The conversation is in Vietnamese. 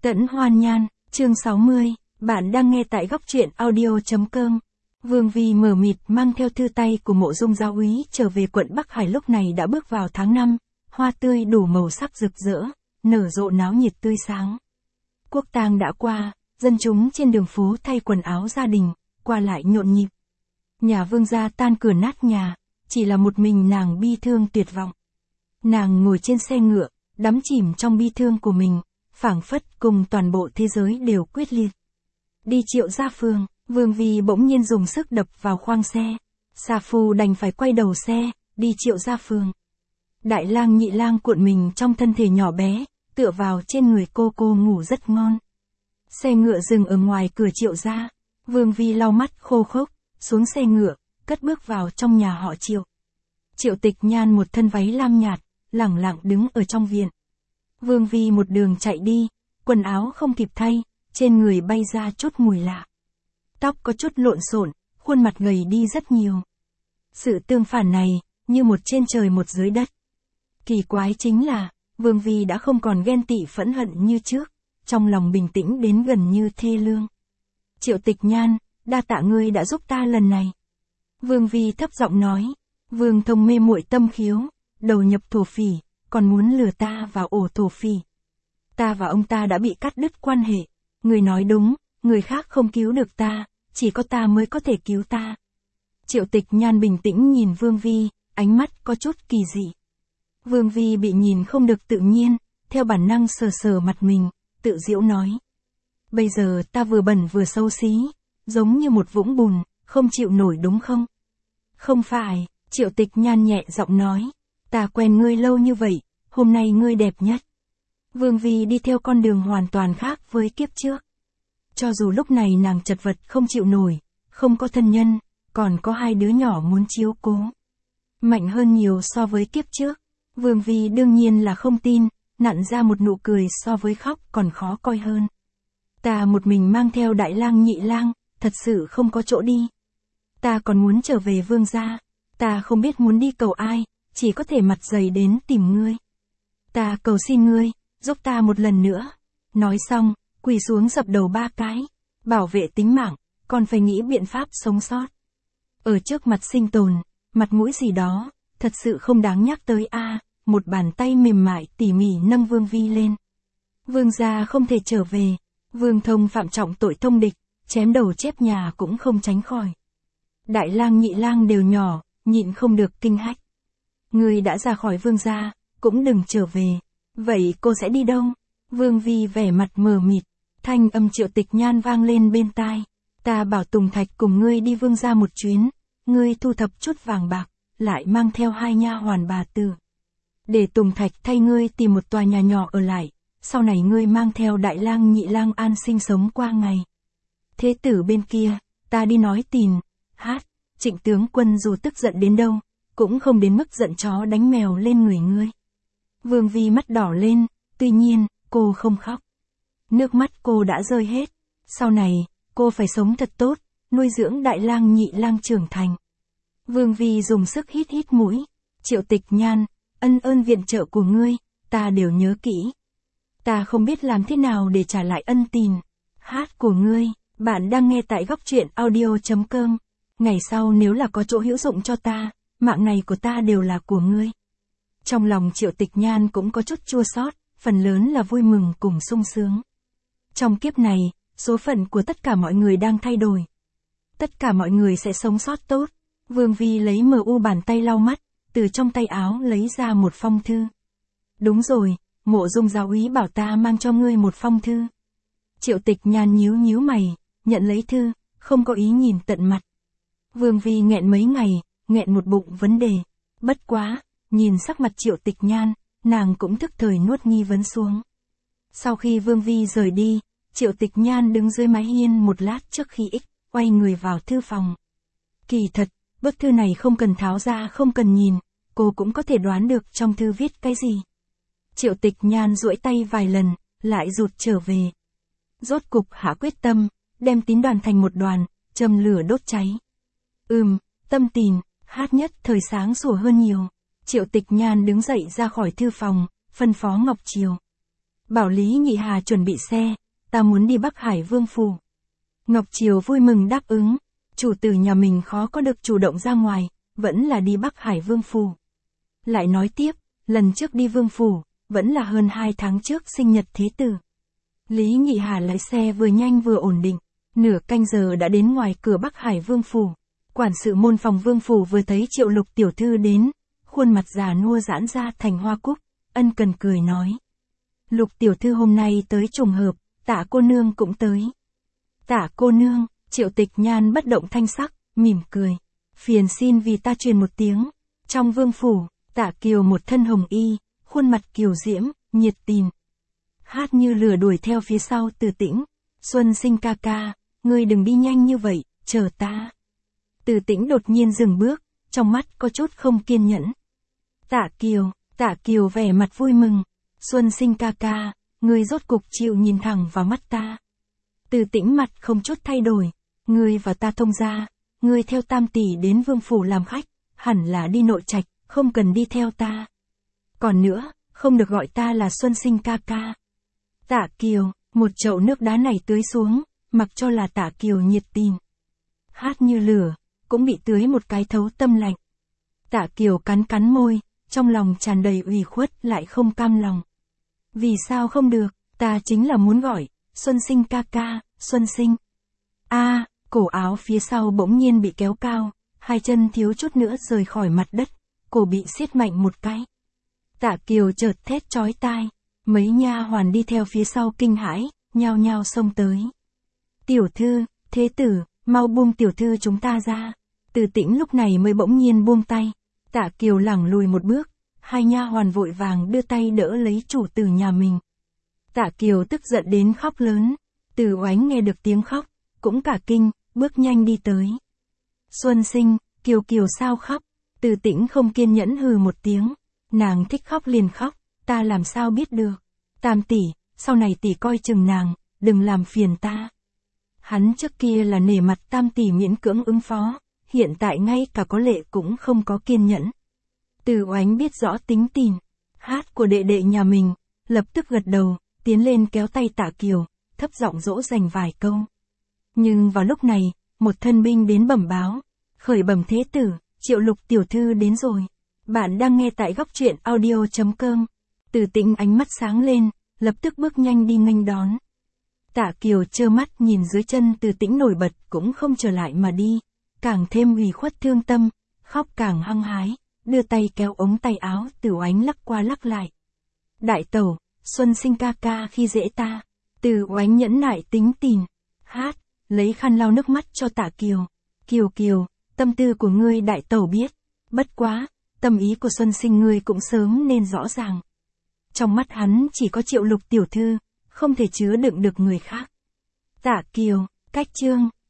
Tẫn Hoan Nhan, chương 60, bạn đang nghe tại góc truyện audio.com. Vương Vi mờ mịt mang theo thư tay của Mộ Dung giáo úy trở về quận Bắc Hải, lúc này đã bước vào tháng 5, hoa tươi đủ màu sắc rực rỡ, nở rộ náo nhiệt tươi sáng. Quốc tang đã qua, dân chúng trên đường phố thay quần áo gia đình, qua lại nhộn nhịp. Nhà Vương gia tan cửa nát nhà, chỉ là một mình nàng bi thương tuyệt vọng. Nàng ngồi trên xe ngựa, đắm chìm trong bi thương của mình, phảng phất cùng toàn bộ thế giới đều quyết liệt. Đi Triệu Gia Phường, Vương Vi bỗng nhiên dùng sức đập vào khoang xe. Sa Phu đành phải quay đầu xe, đi Triệu Gia Phường. Đại lang nhị lang cuộn mình trong thân thể nhỏ bé, tựa vào trên người cô ngủ rất ngon. Xe ngựa dừng ở ngoài cửa Triệu gia. Vương Vi lau mắt khô khốc, xuống xe ngựa, cất bước vào trong nhà họ Triệu. Triệu Tịch Nhan một thân váy lam nhạt, lẳng lặng đứng ở trong viện. Vương Vi một đường chạy đi, quần áo không kịp thay, trên người bay ra chút mùi lạ. Tóc có chút lộn xộn, khuôn mặt gầy đi rất nhiều. Sự tương phản này, như một trên trời một dưới đất. Kỳ quái chính là, Vương Vi đã không còn ghen tị phẫn hận như trước, trong lòng bình tĩnh đến gần như thê lương. Triệu Tịch Nhan, đa tạ ngươi đã giúp ta lần này. Vương Vi thấp giọng nói, Vương Thông mê muội tâm khiếu, đầu nhập thổ phỉ, còn muốn lừa ta vào ổ thổ phỉ. Ta và ông ta đã bị cắt đứt quan hệ, người nói đúng, người khác không cứu được ta, chỉ có ta mới có thể cứu ta. Triệu Tịch Nhan bình tĩnh nhìn Vương Vi, ánh mắt có chút kỳ dị. Vương Vi bị nhìn không được tự nhiên, theo bản năng sờ sờ mặt mình, tự giễu nói. Bây giờ ta vừa bẩn vừa xấu xí, giống như một vũng bùn, không chịu nổi đúng không? Không phải, Triệu Tịch Nhan nhẹ giọng nói. Ta quen ngươi lâu như vậy, hôm nay ngươi đẹp nhất. Vương Vi đi theo con đường hoàn toàn khác với kiếp trước. Cho dù lúc này nàng chật vật không chịu nổi, không có thân nhân, còn có hai đứa nhỏ muốn chiếu cố. Mạnh hơn nhiều so với kiếp trước. Vương Vi đương nhiên là không tin, nặn ra một nụ cười so với khóc còn khó coi hơn. Ta một mình mang theo đại lang nhị lang, thật sự không có chỗ đi. Ta còn muốn trở về Vương gia, ta không biết muốn đi cầu ai, chỉ có thể mặt dày đến tìm ngươi. Ta cầu xin ngươi, giúp ta một lần nữa. Nói xong, quỳ xuống dập đầu 3 cái, bảo vệ tính mạng, còn phải nghĩ biện pháp sống sót. Ở trước mặt sinh tồn, mặt mũi gì đó, thật sự không đáng nhắc tới a. Một bàn tay mềm mại tỉ mỉ nâng Vương Vi lên. Vương gia không thể trở về, Vương Thông phạm trọng tội thông địch, chém đầu chép nhà cũng không tránh khỏi. Đại lang nhị lang đều nhỏ, nhịn không được kinh hách. Ngươi đã ra khỏi Vương gia, cũng đừng trở về. Vậy cô sẽ đi đâu? Vương Vi vẻ mặt mờ mịt, thanh âm Triệu Tịch Nhan vang lên bên tai. Ta bảo Tùng Thạch cùng ngươi đi Vương gia một chuyến, ngươi thu thập chút vàng bạc, lại mang theo 2 nha hoàn bà tử. Để Tùng Thạch thay ngươi tìm một tòa nhà nhỏ ở lại, sau này ngươi mang theo đại lang nhị lang an sinh sống qua ngày. Thế tử bên kia, ta đi nói tìm, hát, Trịnh tướng quân dù tức giận đến đâu, cũng không đến mức giận chó đánh mèo lên người ngươi. Vương Vi mắt đỏ lên, tuy nhiên, cô không khóc. Nước mắt cô đã rơi hết. Sau này, cô phải sống thật tốt, nuôi dưỡng đại lang nhị lang trưởng thành. Vương Vi dùng sức hít hít mũi. Triệu Tịch Nhan, ơn viện trợ của ngươi, ta đều nhớ kỹ. Ta không biết làm thế nào để trả lại ân tình. Hát của ngươi, bạn đang nghe tại góc truyện audio.com. Ngày sau nếu là có chỗ hữu dụng cho ta, mạng này của ta đều là của ngươi. Trong lòng Triệu Tịch Nhan cũng có chút chua xót, phần lớn là vui mừng cùng sung sướng. Trong kiếp này, số phận của tất cả mọi người đang thay đổi. Tất cả mọi người sẽ sống sót tốt. Vương Vi lấy bàn tay lau mắt, từ trong tay áo lấy ra một phong thư. Đúng rồi, Mộ Dung giáo úy bảo ta mang cho ngươi một phong thư. Triệu Tịch Nhan nhíu mày, nhận lấy thư, không có ý nhìn tận mặt. Vương Vi nghẹn mấy ngày, nghẹn một bụng vấn đề. Bất quá, nhìn sắc mặt Triệu Tịch Nhan, nàng cũng thức thời nuốt nghi vấn xuống. Sau khi Vương Vi rời đi, Triệu Tịch Nhan đứng dưới mái hiên một lát trước khi quay người vào thư phòng. Kỳ thật, bức thư này không cần tháo ra, không cần nhìn, cô cũng có thể đoán được trong thư viết cái gì. Triệu Tịch Nhan duỗi tay vài lần, lại rụt trở về. Rốt cục hạ quyết tâm, đem tín đoàn thành một đoàn, châm lửa đốt cháy. Tâm tình, hát nhất thời sáng sủa hơn nhiều. Triệu Tịch Nhan đứng dậy ra khỏi thư phòng, phân phó Ngọc Triều. bảo Lý Nhị Hà chuẩn bị xe, ta muốn đi Bắc Hải Vương phủ. Ngọc Triều vui mừng đáp ứng, chủ tử nhà mình khó có được chủ động ra ngoài, vẫn là đi Bắc Hải Vương phủ. Lại nói tiếp, lần trước đi Vương phủ, vẫn là hơn 2 tháng trước sinh nhật thế tử. Lý Nhị Hà lái xe vừa nhanh vừa ổn định, nửa canh giờ đã đến ngoài cửa Bắc Hải Vương phủ. Quản sự môn phòng Vương phủ vừa thấy Triệu Lục tiểu thư đến, khuôn mặt già nua giãn ra thành hoa cúc, ân cần cười nói. Lục tiểu thư hôm nay tới trùng hợp, Tạ cô nương cũng tới. Tạ cô nương, Triệu Tịch Nhan bất động thanh sắc, mỉm cười. Phiền xin vì ta truyền một tiếng. Trong vương phủ, Tạ Kiều một thân hồng y, khuôn mặt kiều diễm, nhiệt tình. Hát như lửa đuổi theo phía sau Từ Tĩnh. Xuân Sinh ca ca, ngươi đừng đi nhanh như vậy, chờ ta. Từ Tĩnh đột nhiên dừng bước, trong mắt có chút không kiên nhẫn. Tạ Kiều vẻ mặt vui mừng. Xuân Sinh ca ca, ngươi rốt cục chịu nhìn thẳng vào mắt ta. Từ Tĩnh mặt không chút thay đổi. Ngươi và ta thông gia, ngươi theo Tam tỷ đến vương phủ làm khách, hẳn là đi nội trạch, không cần đi theo ta. Còn nữa, không được gọi ta là Xuân Sinh ca ca. Tạ Kiều, một chậu nước đá này tưới xuống, mặc cho là Tạ Kiều nhiệt tình. Hát như lửa, cũng bị tưới một cái thấu tâm lạnh. Tạ Kiều cắn cắn môi, trong lòng tràn đầy ủy khuất lại không cam lòng. Vì sao không được, ta chính là muốn gọi, Xuân Sinh ca ca, Xuân Sinh. Cổ áo phía sau bỗng nhiên bị kéo cao, hai chân thiếu chút nữa rời khỏi mặt đất, cổ bị siết mạnh một cái. Tạ Kiều chợt thét chói tai, mấy nha hoàn đi theo phía sau kinh hãi, nhao nhao xông tới. Tiểu thư, thế tử, mau buông tiểu thư chúng ta ra. Từ Tĩnh lúc này mới bỗng nhiên buông tay. Tạ Kiều lẳng lùi một bước, hai nha hoàn vội vàng đưa tay đỡ lấy chủ tử nhà mình. Tạ Kiều tức giận đến khóc lớn. Từ Oánh nghe được tiếng khóc, cũng cả kinh, bước nhanh đi tới. Xuân Sinh, Kiều Kiều sao khóc? Từ Tĩnh không kiên nhẫn hừ một tiếng. Nàng thích khóc liền khóc, ta làm sao biết được. Tam tỷ, sau này tỷ coi chừng nàng, đừng làm phiền ta. Hắn trước kia là nể mặt Tam tỷ miễn cưỡng ứng phó, hiện tại ngay cả có lệ cũng không có kiên nhẫn. Từ Oánh biết rõ tính tình, hát của đệ đệ nhà mình, lập tức gật đầu, tiến lên kéo tay Tạ Kiều, thấp giọng dỗ dành vài câu. Nhưng vào lúc này, một thân binh đến bẩm báo, khởi bẩm thế tử, Triệu Lục tiểu thư đến rồi. Bạn đang nghe tại góc truyện audio.com. Từ Tĩnh ánh mắt sáng lên, lập tức bước nhanh đi nghênh đón. Tạ Kiều trơ mắt nhìn dưới chân Từ Tĩnh nổi bật cũng không trở lại mà đi, càng thêm ủy khuất thương tâm, khóc càng hăng hái, đưa tay kéo ống tay áo Từ Oánh lắc qua lắc lại. Đại tẩu, Xuân Sinh ca ca khi dễ ta. Từ Oánh nhẫn nại tính tình, hát, lấy khăn lau nước mắt cho Tạ Kiều. Kiều Kiều, tâm tư của ngươi đại tẩu biết, bất quá, tâm ý của Xuân Sinh ngươi cũng sớm nên rõ ràng. Trong mắt hắn chỉ có Triệu Lục tiểu thư, không thể chứa đựng được người khác. Tạ Kiều, cách chương.